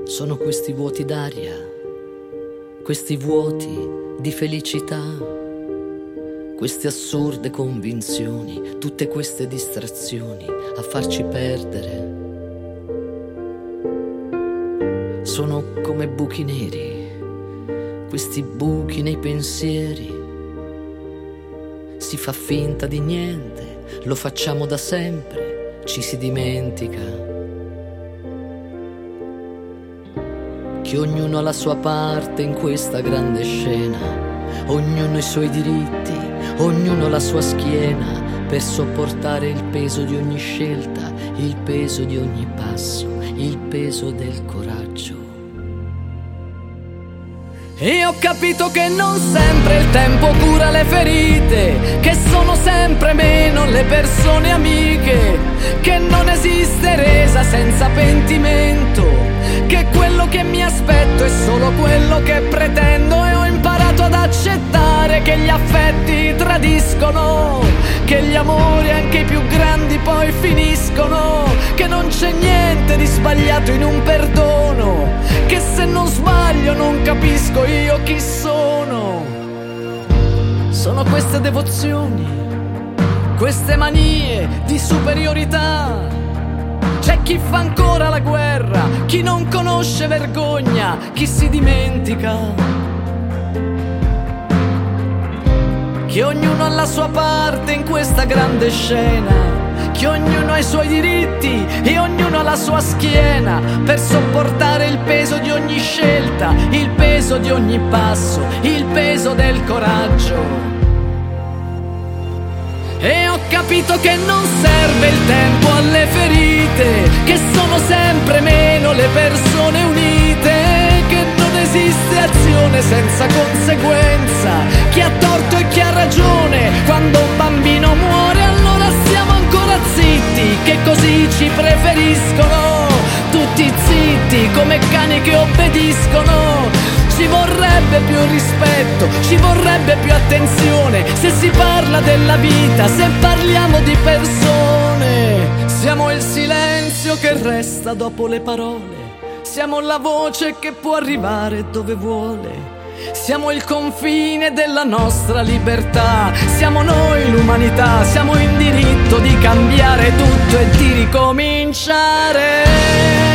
Sono questi vuoti d'aria, questi vuoti di felicità, queste assurde convinzioni, tutte queste distrazioni a farci perdere. Sono come buchi neri, questi buchi nei pensieri. Si fa finta di niente, lo facciamo da sempre, ci si dimentica che ognuno ha la sua parte in questa grande scena, ognuno i suoi diritti, ognuno la sua schiena, per sopportare il peso di ogni scelta, il peso di ogni passo, il peso del coraggio. E ho capito che non sempre il tempo cura le ferite, che sono sempre meno le persone amiche, che non esiste resa senza pentimento, che quello che mi aspetto è solo quello che pretendo. E ho imparato ad accettare che gli affetti tradiscono, che gli amori anche i più grandi poi finiscono, che non c'è niente di sbagliato in un perdono, che se non sbaglio non capisco io chi sono. Sono queste devozioni, queste manie di superiorità. C'è chi fa ancora la guerra, chi non conosce vergogna, chi si dimentica che ognuno ha la sua parte in questa grande scena, che ognuno ha i suoi diritti e ognuno ha la sua schiena, per sopportare il peso di ogni scelta, il peso di ogni passo, il peso del coraggio. E ho capito che non serve il tempo alle ferite, che sono sempre meno le persone unite, che non esiste azione senza conseguenza, chi ha torto e chi ha ragione. Quando un bambino muore allora stiamo ancora zitti, che così ci preferiscono, tutti zitti come cani che obbediscono. Ci vorrebbe più rispetto, ci vorrebbe più attenzione, se si parla della vita, se parliamo di persone. Siamo il silenzio che resta dopo le parole, siamo la voce che può arrivare dove vuole, siamo il confine della nostra libertà, siamo noi l'umanità, siamo in diritto di cambiare tutto e di ricominciare.